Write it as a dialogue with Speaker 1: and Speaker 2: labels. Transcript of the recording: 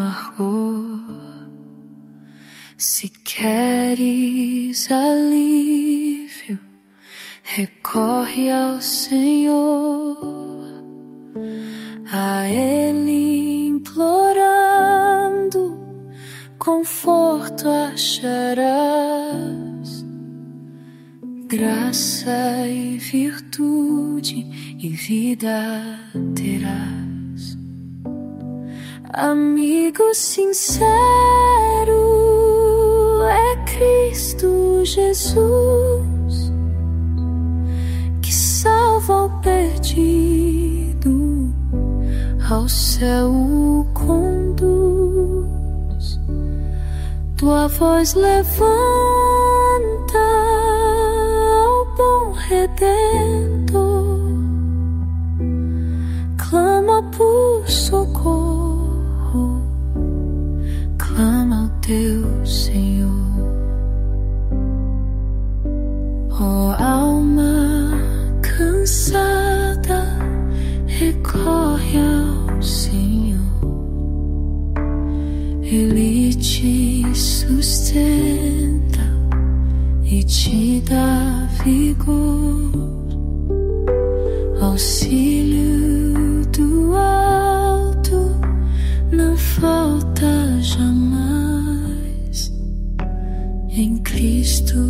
Speaker 1: amargor. Se queres alívio, recorre ao Senhor, a Ele implorando, conforto acharás, graça e virtude e vida terás. Amigo sincero é Cristo Jesus, que salva o perdido, ao céu o conduz. Tua voz levanta ao bom Redentor, clama por socorro, clama ao teu Senhor. Ó alma cansada, recorre ao Senhor, Ele te sustenta e te dá vigor, auxílio do alto não falta jamais, em Cristo